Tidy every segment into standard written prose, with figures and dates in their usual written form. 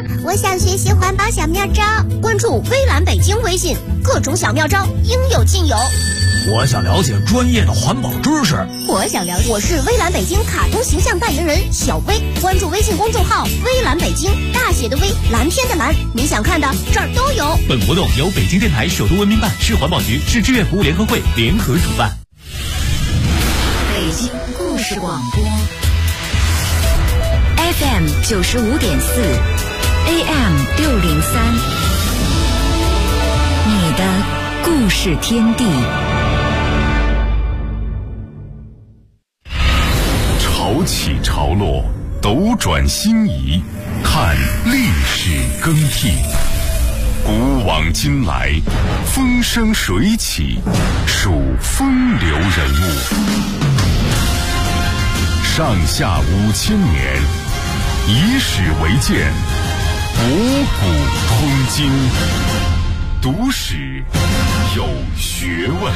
我想学习环保小妙招。 关注微蓝北京微信，各种小妙招应有尽有。 我想了解专业的环保知识。 我想了解，我是微蓝北京卡通形象代言人小薇。关注微信公众号微蓝北京，大写的微，蓝天的蓝，你想看的这儿都有。 本活动由北京电台首都文明办、市环保局、市志愿服务联合会联合主办。 北京故事广播 FM 95.4 AM 603，你的故事天地。 潮起潮落，斗转星移，看历史更替。古往今来，风生水起，数风流人物。上下5000年，以史为鉴，博古通今。读史有学问。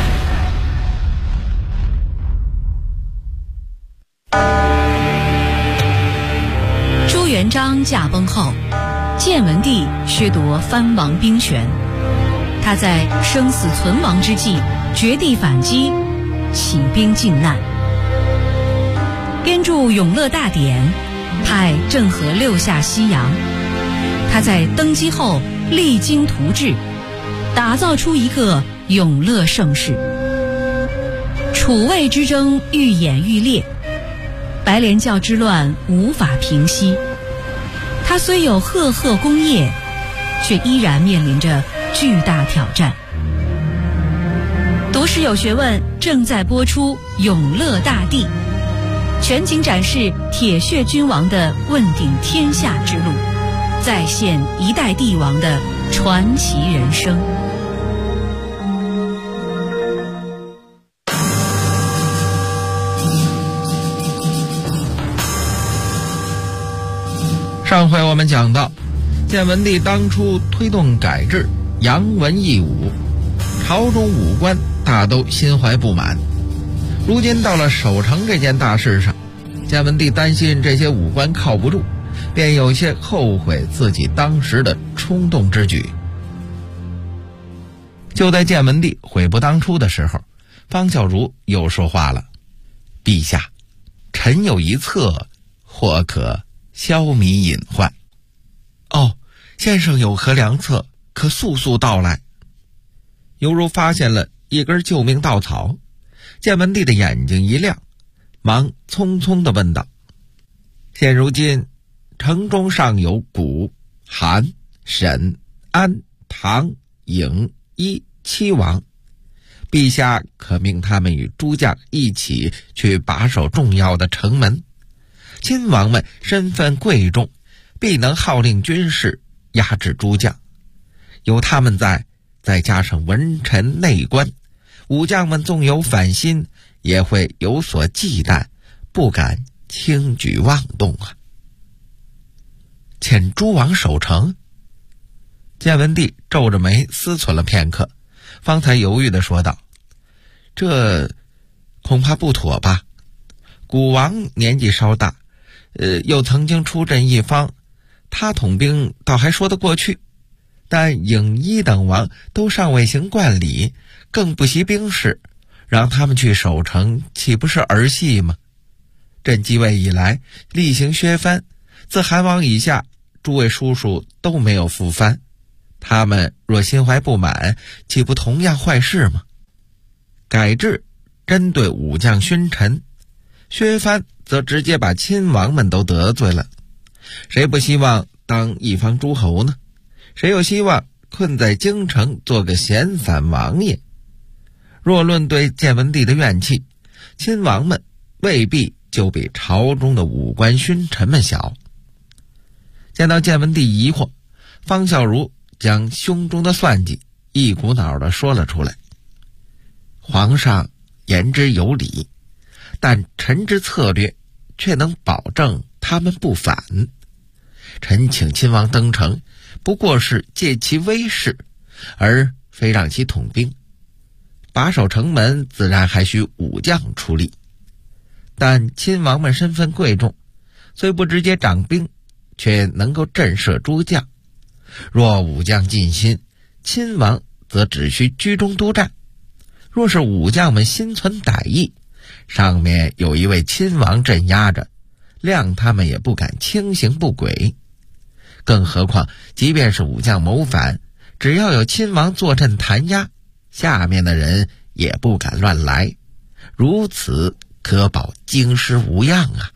朱元璋驾崩后，建文帝削夺藩王兵权，他在生死存亡之际绝地反击，起兵靖难，编著《永乐大典》，派郑和6下西洋。他在登基后励精图治，打造出一个永乐盛世。楚魏之争愈演愈烈，白莲教之乱无法平息。他虽有赫赫功业，却依然面临着巨大挑战。读史有学问正在播出《永乐大帝》，全景展示铁血君王的问鼎天下之路，再现一代帝王的传奇人生。 上回我们讲到，建文帝当初推动改制，扬文抑武，朝中武官大都心怀不满。如今到了守城这件大事上，建文帝担心这些武官靠不住，便有些后悔自己当时的冲动之举。就在建文帝悔不当初的时候，方孝孺又说话了：“陛下，臣有一策，或可消弭隐患。”“哦，先生有何良策？可速速道来。”犹如发现了一根救命稻草，建文帝的眼睛一亮，忙匆匆地问道：“现如今城中尚有谷、韩、沈、安、唐、颍、伊7王，陛下可命他们与诸将一起去把守重要的城门。亲王们身份贵重，必能号令军士，压制诸将。有他们在，再加上文臣内官，武将们纵有反心，也会有所忌惮，不敢轻举妄动啊。”遣诸王守城？建文帝皱着眉思忖了片刻，方才犹豫地说道：“这恐怕不妥吧。古王年纪稍大，又曾经出镇一方，他统兵倒还说得过去，但颍、伊等王都尚未行冠礼，更不习兵事，让他们去守城，岂不是儿戏吗？朕继位以来，例行削藩，自韩王以下，诸位叔叔都没有复藩，他们若心怀不满，岂不同样坏事吗？改制针对武将勋臣，削藩则直接把亲王们都得罪了。谁不希望当一方诸侯呢？谁又希望困在京城做个闲散王爷？若论对建文帝的怨气，亲王们未必就比朝中的武官勋臣们小。见到建文帝疑惑，方孝孺将胸中的算计一股脑地说了出来：“皇上言之有理，但臣之策略却能保证他们不反。臣请亲王登城，不过是借其威势，而非让其统兵。把守城门自然还需武将出力，但亲王们身份贵重，虽不直接掌兵， 却能够震慑诸将。若武将尽心，亲王则只需居中督战；若是武将们心存歹意，上面有一位亲王镇压着，谅他们也不敢轻行不轨。更何况即便是武将谋反，只要有亲王坐镇弹压，下面的人也不敢乱来，如此可保京师无恙啊。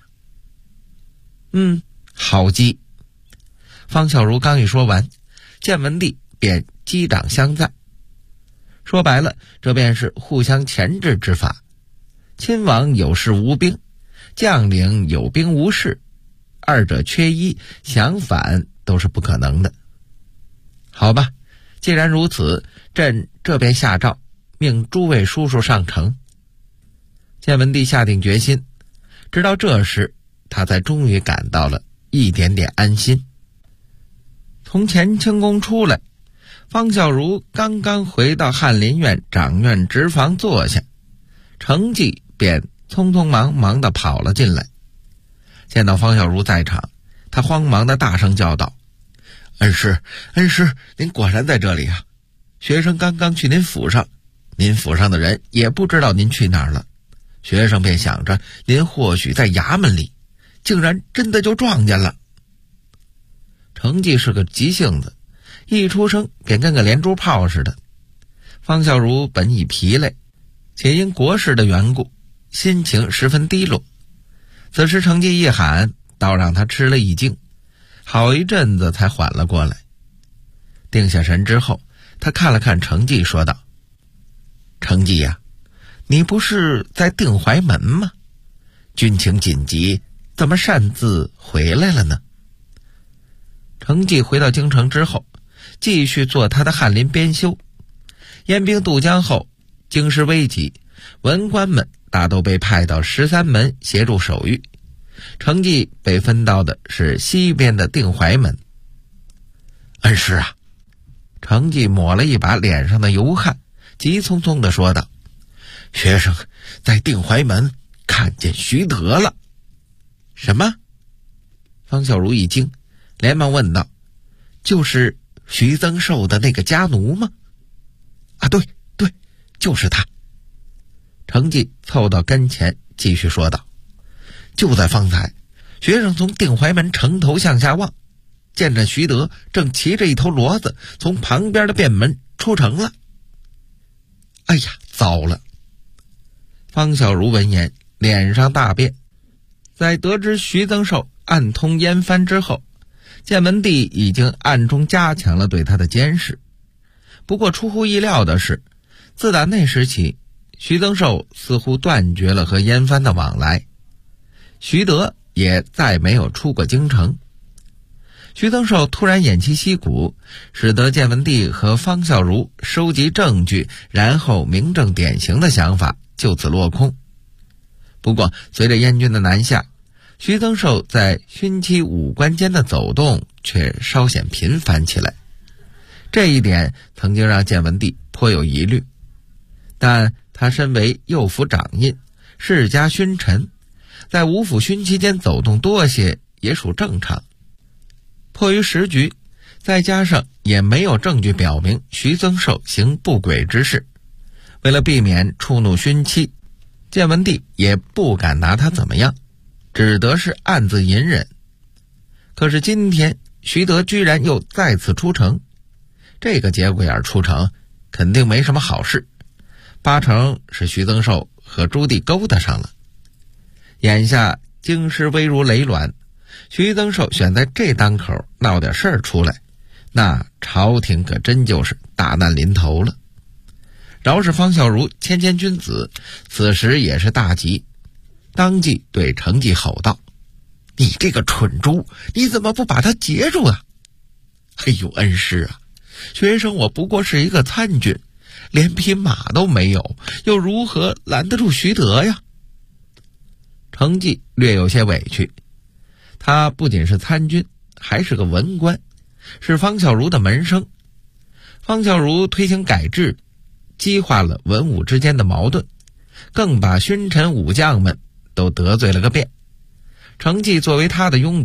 好计。方孝孺刚一说完，建文帝便击掌相赞。说白了，这便是互相钳制之法。亲王有事无兵，将领有兵无事，二者缺一，想反都是不可能的。好吧，既然如此，朕这便下诏，命诸位叔叔上呈。建文帝下定决心，直到这时，他才终于感到了一点点安心。从乾清宫出来，方孝孺刚刚回到翰林院掌院直房坐下，程济便匆匆忙忙地跑了进来。见到方孝孺在场，他慌忙地大声叫道：“恩师，恩师，您果然在这里啊！学生刚刚去您府上，您府上的人也不知道您去哪儿了。学生便想着您或许在衙门里，竟然真的就撞见了。”程济是个急性子，一出声便跟个连珠炮似的。方孝孺本已疲累，且因国事的缘故，心情十分低落。此时程济一喊，倒让他吃了一惊，好一阵子才缓了过来。定下神之后，他看了看程济，说道：“程济呀，你不是在定淮门吗？军情紧急，怎么擅自回来了呢？”程济回到京城之后，继续做他的翰林编修。燕兵渡江后，京师危急，文官们大都被派到13门协助守御，程济被分到的是西边的定淮门。恩师啊，程济抹了一把脸上的油汗，急匆匆地说道：“学生在定淮门看见徐德了。”什么？方孝孺一惊，连忙问道：“就是徐增寿的那个家奴吗？”“啊，对，就是他。”程济凑到跟前继续说道：“就在方才，学生从定淮门城头向下望，见着徐德正骑着一头骡子从旁边的便门出城了。”“哎呀，糟了！”方孝孺闻言脸上大变。在得知徐增寿暗通燕藩之后，建文帝已经暗中加强了对他的监视。不过出乎意料的是，自打那时起，徐增寿似乎断绝了和燕藩的往来，徐德也再没有出过京城。徐增寿突然偃旗息鼓，使得建文帝和方孝孺收集证据然后明正典刑的想法就此落空。不过随着燕军的南下，徐增寿在勋戚武官间的走动却稍显频繁起来，这一点曾经让建文帝颇有疑虑。但他身为右府掌印，世家勋臣，在五府勋戚间走动多些也属正常。迫于时局，再加上也没有证据表明徐增寿行不轨之事，为了避免触怒勋戚，建文帝也不敢拿他怎么样，只得是暗自隐忍。可是今天徐德居然又再次出城，这个节骨眼出城肯定没什么好事，八成是徐增寿和朱棣勾搭上了。眼下京师危如累卵，徐增寿选在这当口闹点事儿出来，那朝廷可真就是大难临头了。饶是方孝孺谦谦君子，此时也是大急，当即对程济吼道：“你这个蠢猪，你怎么不把他截住啊？”“哎呦，恩师啊，学生我不过是一个参军，连匹马都没有，又如何拦得住徐德呀？”程济略有些委屈，他不仅是参军，还是个文官，是方孝孺的门生。方孝孺推行改制，激化了文武之间的矛盾，更把勋臣武将们都得罪了个遍。程济作为他的拥趸，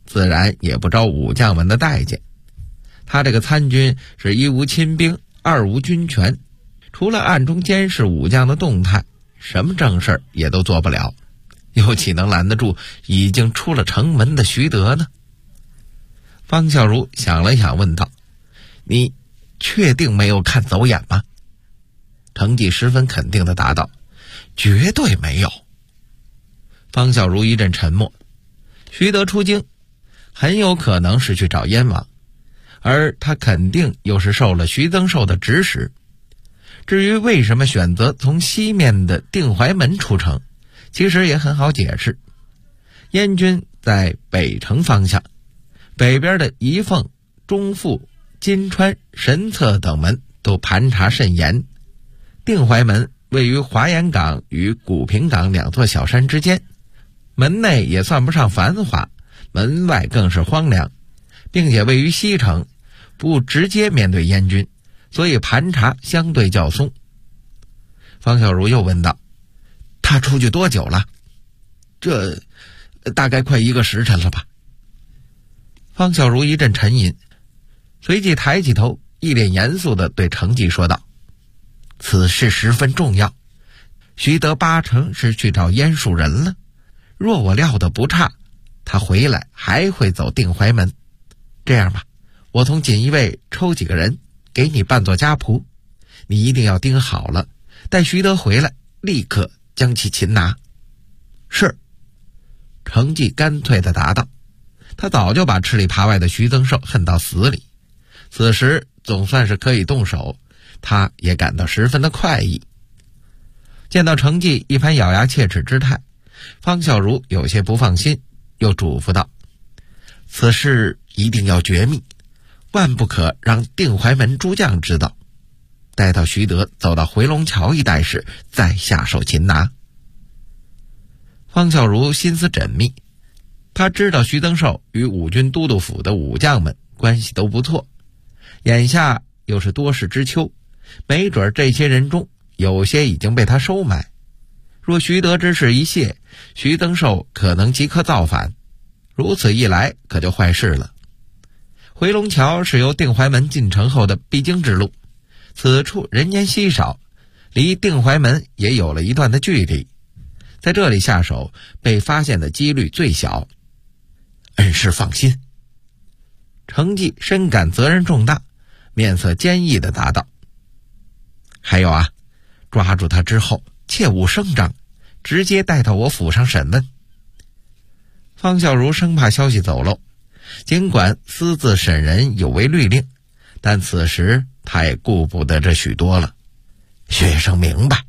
自然也不招武将们的待见。他这个参军是一无亲兵，二无军权，除了暗中监视武将的动态，什么正事也都做不了，又岂能拦得住已经出了城门的徐德呢？方孝孺想了想问道：你确定没有看走眼吗？程济十分肯定地答道：绝对没有。方孝孺一阵沉默。徐德出京很有可能是去找燕王，而他肯定又是受了徐增寿的指使。至于为什么选择从西面的定淮门出城，其实也很好解释。燕军在北城方向，北边的仪凤、中阜、金川、神策等门都盘查甚严。定淮门位于华严港与古平港两座小山之间，门内也算不上繁华，门外更是荒凉，并且位于西城，不直接面对燕军，所以盘查相对较松。方孝孺又问道：他出去多久了？这大概快1个时辰了吧。方孝孺一阵沉吟，随即抬起头，一脸严肃地对程济说道：此事十分重要，徐德8成是去找燕蜀人了。若我料得不差，他回来还会走定淮门。这样吧，我从锦衣卫抽几个人给你扮作家仆，你一定要盯好了，待徐德回来立刻将其擒拿。是。程济干脆地答道。他早就把吃里扒外的徐增寿恨到死里，此时总算是可以动手，他也感到十分的快意。见到程济一番咬牙切齿之态，方孝孺有些不放心，又嘱咐道：此事一定要绝密，万不可让定淮门诸将知道，待到徐德走到回龙桥一带时再下手擒拿。方孝孺心思缜密，他知道徐增寿与五军都督府的武将们关系都不错，眼下又是多事之秋，没准这些人中有些已经被他收买。若徐德之事一泄，徐增寿可能即刻造反，如此一来可就坏事了。回龙桥是由定淮门进城后的必经之路，此处人烟稀少，离定淮门也有了一段的距离，在这里下手被发现的几率最小。恩师放心。程济深感责任重大，面色坚毅地答道：还有啊，抓住他之后切勿声张，直接带到我府上审问。方孝孺生怕消息走漏，尽管私自审人有违律令，但此时他也顾不得这许多了。学生明白。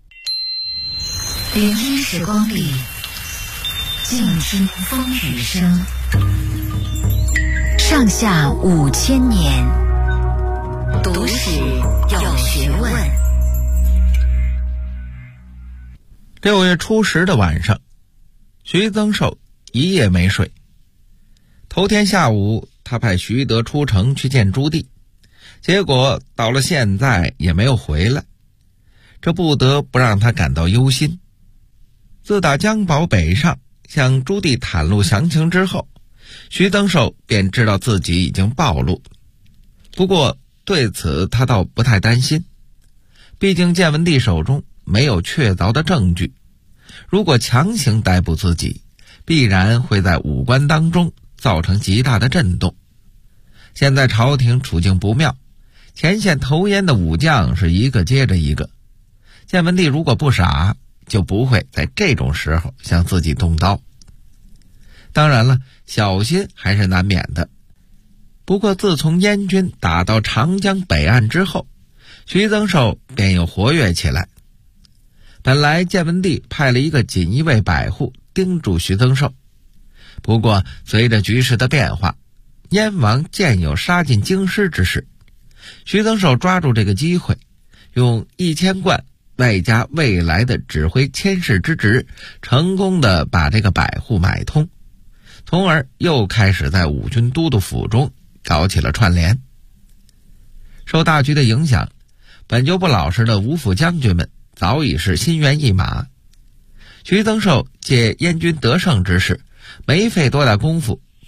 聆听时光里，静听风雨声。上下5000年，读史有学问。 6月初10的晚上，徐增寿一夜没睡。头天下午，他派徐德出城去见朱棣，结果到了现在也没有回来，这不得不让他感到忧心。自打江宝北上向朱棣袒露详情之后，徐增寿便知道自己已经暴露。不过对此他倒不太担心，毕竟建文帝手中没有确凿的证据，如果强行逮捕自己，必然会在武官当中造成极大的震动。现在朝廷处境不妙，前线投烟的武将是一个接着一个，建文帝如果不傻，就不会在这种时候向自己动刀。当然了，小心还是难免的。不过自从燕军打到长江北岸之后，徐增寿便又活跃起来。本来建文帝派了一个锦衣卫百户盯住徐增寿，不过随着局势的变化，燕王见有杀进京师之势，徐增寿抓住这个机会，用1000贯外加未来的指挥佥事之职，成功的把这个百户买通，从而又开始在五军都督府中搞起了串联。受大局的影响，本就不老实的五府将军们早已是心猿意马。徐增寿借燕军得胜之势，没费多大功夫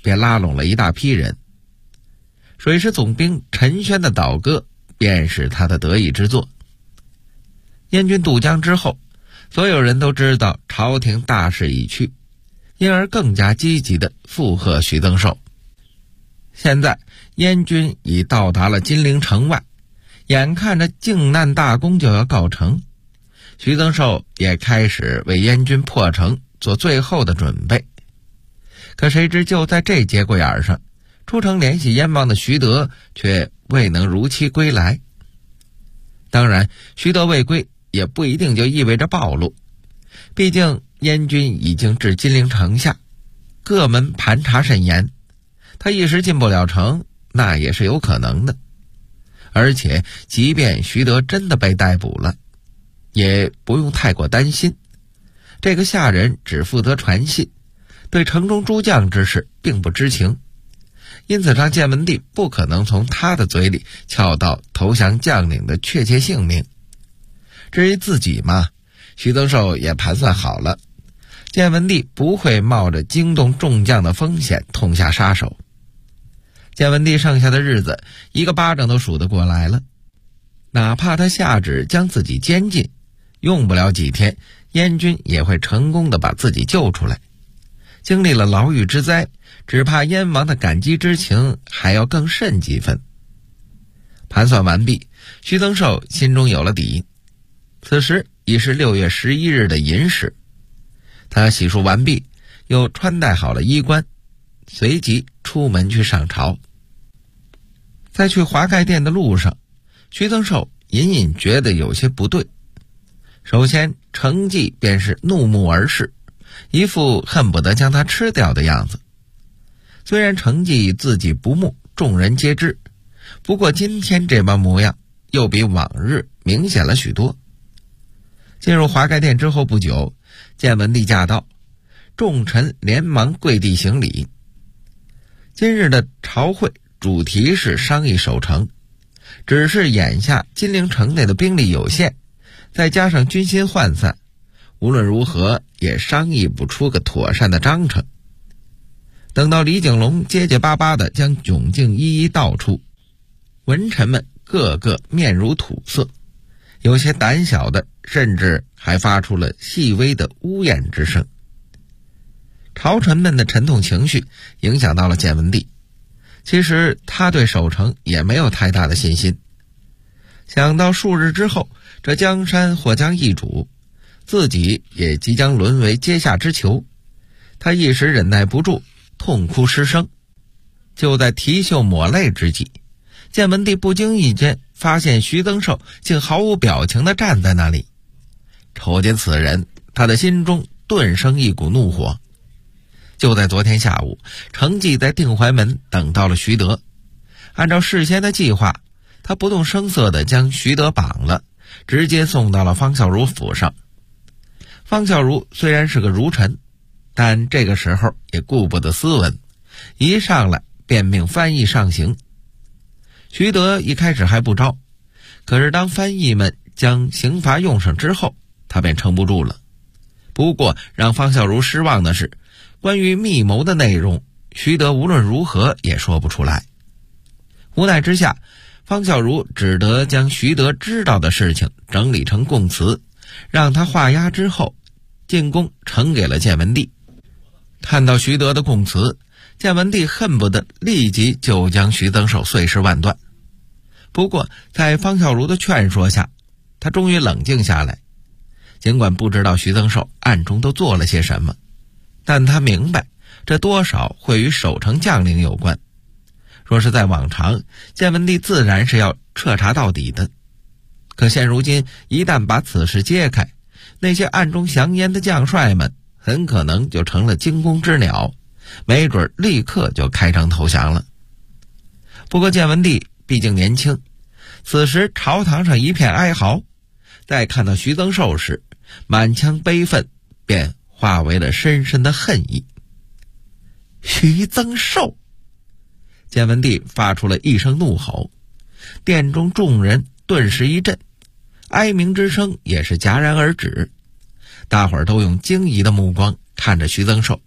便拉拢了一大批人。水师总兵陈宣的倒戈便是他的得意之作。燕军渡江之后，所有人都知道朝廷大势已去，因而更加积极地附和徐增寿。现在燕军已到达了金陵城外，眼看着靖难大功就要告成，徐增寿也开始为燕军破城做最后的准备。可谁知就在这节骨眼上，出城联系燕王的徐德却未能如期归来。当然，徐德未归也不一定就意味着暴露，毕竟燕军已经至金陵城下，各门盘查甚严，他一时进不了城，那也是有可能的。而且即便徐德真的被逮捕了，也不用太过担心，这个下人只负责传信，对城中诸将之事并不知情，因此让建文帝不可能从他的嘴里撬到投降将领的确切姓名。至于自己嘛，徐增寿也盘算好了，建文帝不会冒着惊动众将的风险痛下杀手。建文帝剩下的日子一个巴掌都数得过来了，哪怕他下旨将自己监禁，用不了几天，燕军也会成功地把自己救出来。经历了牢狱之灾，只怕燕王的感激之情还要更甚几分。盘算完毕，徐增寿心中有了底。此时已是6月11日的寅时，他洗漱完毕，又穿戴好了衣冠，随即出门去上朝。在去华盖殿的路上，徐增寿隐隐觉得有些不对。首先，程济便是怒目而视，一副恨不得将他吃掉的样子。虽然程济自己不睦，众人皆知，不过今天这般模样又比往日明显了许多。进入华盖殿之后不久，建文帝驾到，众臣连忙跪地行礼。今日的朝会主题是商议守城，只是眼下金陵城内的兵力有限，再加上军心涣散，无论如何也商议不出个妥善的章程。等到李景龙结结巴巴地将窘境一一道出，文臣们个个面如土色，有些胆小的甚至还发出了细微的呜咽之声。朝臣们的沉痛情绪影响到了建文帝，其实他对守城也没有太大的信心。想到数日之后这江山或将易主，自己也即将沦为阶下之囚，他一时忍耐不住，痛哭失声。就在啼袖抹泪之际，建文帝不经意间发现徐增寿竟毫无表情地站在那里。瞅见此人，他的心中顿生一股怒火。就在昨天下午，程济在定怀门等到了徐德，按照事先的计划，他不动声色地将徐德绑了，直接送到了方孝孺府上。方孝孺虽然是个儒臣，但这个时候也顾不得斯文，一上来便命翻译上刑。徐德一开始还不招，可是当翻译们将刑罚用上之后，他便撑不住了。不过让方孝孺失望的是，关于密谋的内容，徐德无论如何也说不出来。无奈之下，方孝孺只得将徐德知道的事情整理成供词，让他画押之后进宫呈给了建文帝。看到徐德的供词，建文帝恨不得立即就将徐增寿碎尸万段。不过在方孝孺的劝说下，他终于冷静下来。尽管不知道徐增寿暗中都做了些什么，但他明白这多少会与守城将领有关。若是在往常，建文帝自然是要彻查到底的。可现如今一旦把此事揭开，那些暗中降烟的将帅们很可能就成了惊弓之鸟，没准立刻就开城投降了。不过建文帝毕竟年轻，此时朝堂上一片哀嚎，再看到徐增寿时，满腔悲愤便化为了深深的恨意。徐增寿！建文帝发出了一声怒吼，殿中众人顿时一震，哀鸣之声也是戛然而止。大伙儿都用惊疑的目光看着徐增寿，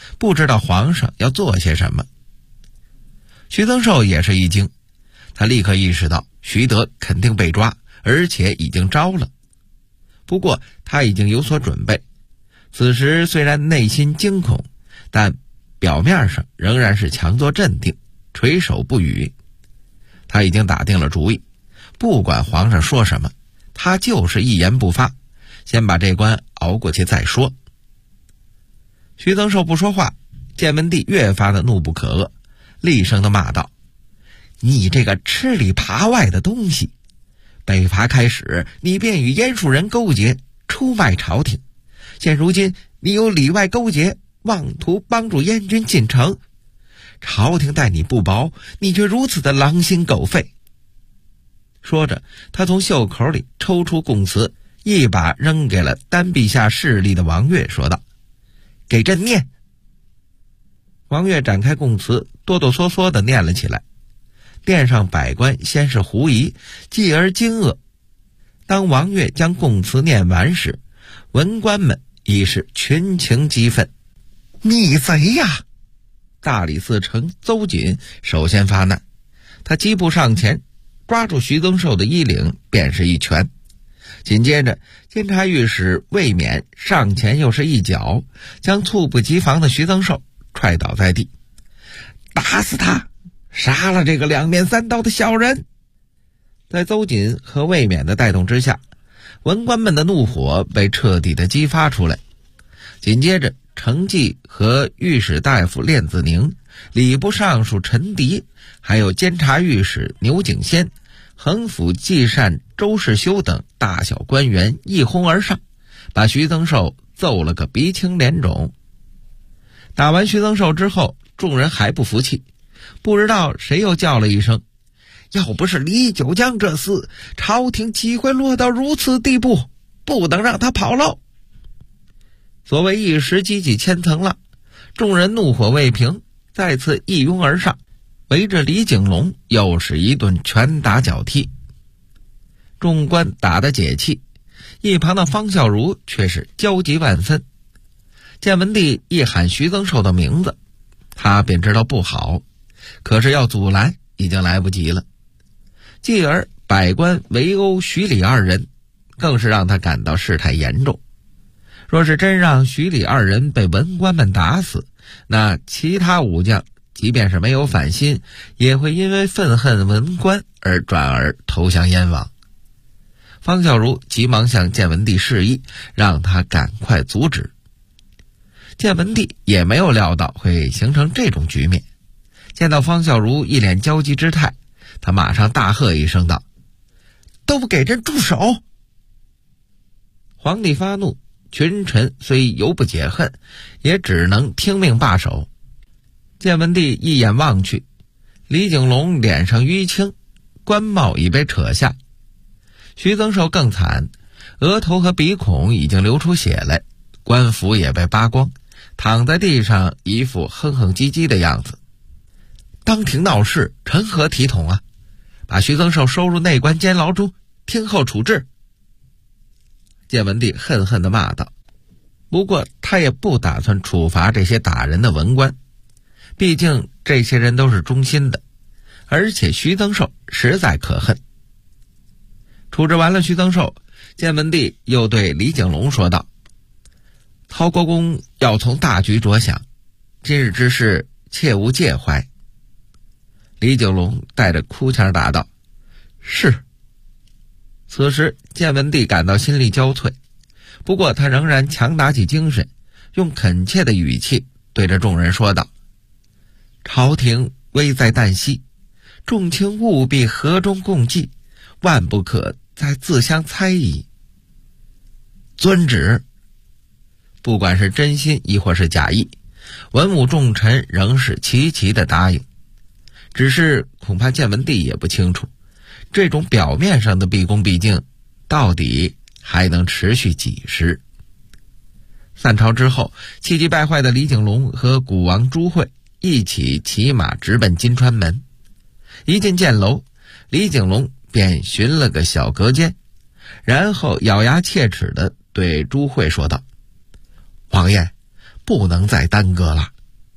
不知道皇上要做些什么。徐增寿也是一惊，他立刻意识到徐德肯定被抓，而且已经招了。不过他已经有所准备，此时虽然内心惊恐，但表面上仍然是强作镇定，垂首不语。他已经打定了主意，不管皇上说什么，他就是一言不发，先把这关熬过去再说。徐增寿不说话，建文帝越发的怒不可遏，厉声的骂道：你这个吃里扒外的东西，北伐开始你便与燕蜀人勾结，出卖朝廷，现如今你又里外勾结，妄图帮助燕军进城，朝廷待你不薄，你却如此的狼心狗肺。说着，他从袖口里抽出供词，一把扔给了单臂下势力的王悦，说道：给朕念。王悦展开供词，哆哆嗦嗦地念了起来。殿上百官先是狐疑，继而惊愕。当王悦将供词念完时，文官们已是群情激愤。逆贼呀！大理寺丞邹瑾首先发难，他疾步上前，抓住徐增寿的衣领，便是一拳。紧接着，监察御史魏冕上前又是一脚，将猝不及防的徐增寿踹倒在地。打死他！杀了这个两面三刀的小人！在邹瑾和魏冕的带动之下，文官们的怒火被彻底的激发出来。紧接着，程济和御史大夫练子宁、礼部尚书陈迪，还有监察御史牛景先、衡府纪善周世修等大小官员一哄而上，把徐增寿揍了个鼻青脸肿。打完徐增寿之后，众人还不服气，不知道谁又叫了一声：要不是李九江这厮，朝廷岂会落到如此地步，不能让他跑喽。所谓一时激起千层浪，众人怒火未平，再次一拥而上，围着李景龙又是一顿拳打脚踢。众官打得解气，一旁的方孝孺却是焦急万分。建文帝一喊徐增寿的名字，他便知道不好，可是要阻拦已经来不及了。继而百官围殴徐李二人，更是让他感到事态严重。若是真让徐李二人被文官们打死，那其他武将即便是没有反心，也会因为愤恨文官而转而投降燕王。方孝孺急忙向建文帝示意，让他赶快阻止。建文帝也没有料到会形成这种局面，见到方孝孺一脸焦急之态，他马上大喝一声道：都不给朕住手！皇帝发怒，群臣虽犹不解恨，也只能听命罢手。建文帝一眼望去，李景龙脸上淤青，官帽已被扯下。徐增寿更惨，额头和鼻孔已经流出血来，官服也被扒光，躺在地上一副哼哼唧唧的样子。当庭闹事，成何体统啊！把徐增寿收入内官监牢中，听候处置。建文帝恨恨地骂道。不过他也不打算处罚这些打人的文官，毕竟这些人都是忠心的，而且徐增寿实在可恨。处置完了徐增寿，建文帝又对李景龙说道：陶国公要从大局着想，今日之事切勿介怀。李景龙带着哭腔答道：是。此时建文帝感到心力交瘁，不过他仍然强打起精神，用恳切的语气对着众人说道：朝廷危在旦夕，众卿务必和衷共济，万不可再自相猜疑。遵旨。不管是真心亦或是假意，文武重臣仍是齐齐的答应。只是恐怕建文帝也不清楚，这种表面上的毕恭毕敬，到底还能持续几时？散朝之后，气急败坏的李景龙和古王朱惠一起骑马直奔金川门。一进箭楼，李景龙便寻了个小隔间，然后咬牙切齿地对朱惠说道：王爷，不能再耽搁了，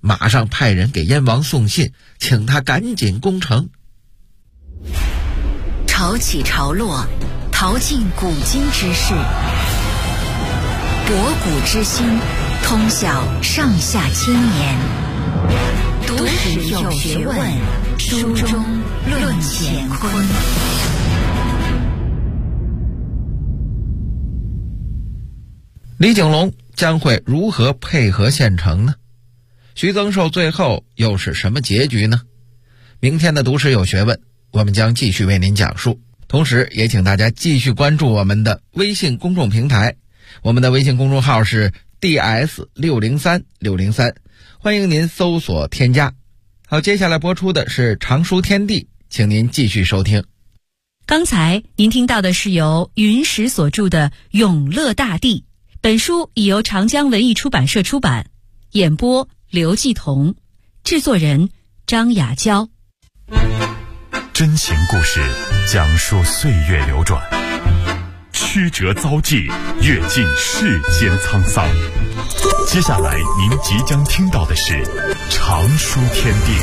马上派人给燕王送信，请他赶紧攻城。 潮起潮落，淘尽古今之事，博古之心，通晓上下千年。读史有学问，书中论乾坤。 李景龙将会如何配合县城呢？徐增寿最后又是什么结局呢？明天的读史有学问，我们将继续为您讲述。同时也请大家继续关注我们的微信公众平台，我们的微信公众号是 DS603603，欢迎您搜索添加。好，接下来播出的是常书天地，请您继续收听。 刚才您听到的是由云石所著的《永乐大帝》，本书已由长江文艺出版社出版，演播刘继彤，制作人张雅娇。 真情故事讲述岁月流转，曲折遭际，阅尽世间沧桑。接下来您即将听到的是常书天地。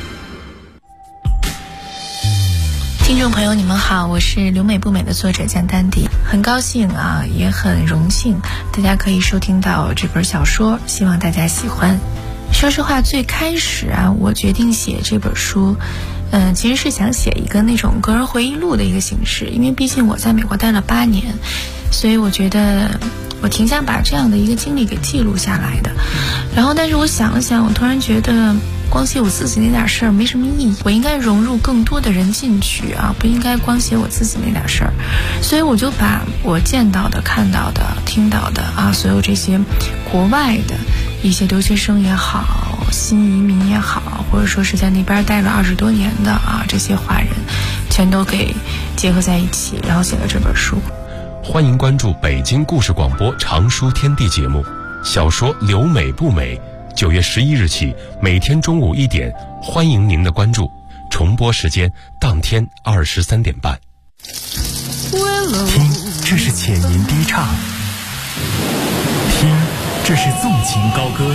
听众朋友你们好，我是留美不美的作者江丹迪，很高兴也很荣幸大家可以收听到这本小说，希望大家喜欢。说实话，最开始我决定写这本书其实是想写一个那种个人回忆录的一个形式，因为毕竟我在美国待了8年，所以我觉得我挺想把这样的一个经历给记录下来的。然后但是我想了想，我突然觉得光写我自己那点事儿没什么意义，我应该融入更多的人进去不应该光写我自己那点事儿。所以我就把我见到的、看到的、听到的所有这些国外的一些留学生也好，新移民也好，或者说是在那边待了20多年的这些华人，全都给结合在一起，然后写了这本书。 欢迎关注北京故事广播常书天地节目，小说留美不美，9月11日起每天中午1点，欢迎您的关注，重播时间当天23点半。 听，这是浅吟低唱；听，这是纵情高歌；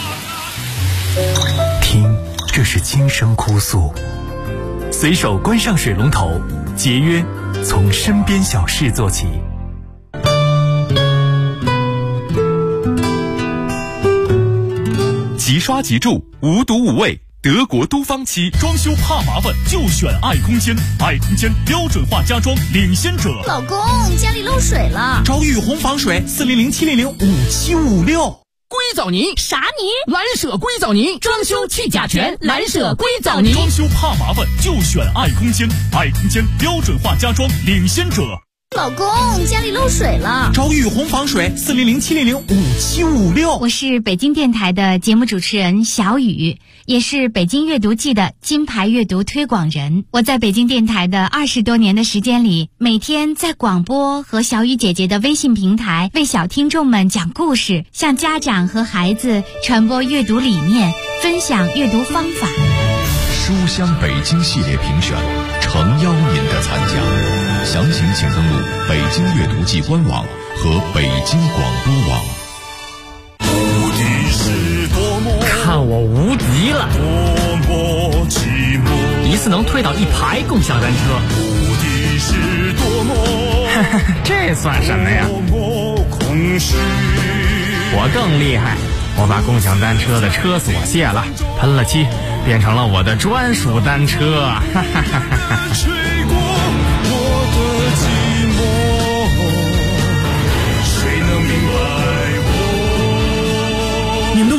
听，这是轻声哭诉。随手关上水龙头，节约，从身边小事做起。 即刷即住，无毒无味，德国都芳漆。装修怕麻烦就选爱空间，爱空间标准化家装领先者。 老公，家里漏水了， 找雨虹防水，400-700-5756。 硅藻泥？ 啥泥？ 蓝舍硅藻泥，装修去甲醛，蓝舍硅藻泥。 装修怕麻烦就选爱空间，爱空间标准化家装领先者。 老公，家里漏水了， 找雨虹防水，400-700-5756。 我是北京电台的节目主持人小雨，也是北京阅读季的金牌阅读推广人。我在北京电台的20多年的时间里，每天在广播和小雨姐姐的微信平台为小听众们讲故事，向家长和孩子传播阅读理念，分享阅读方法。 书香北京系列评选，诚邀您的参加。详情请登录北京阅读季官网和北京广播网。 看我无敌了！一次能推倒1排共享单车。这算什么呀？我更厉害，我把共享单车的车锁卸了，喷了漆，变成了我的专属单车。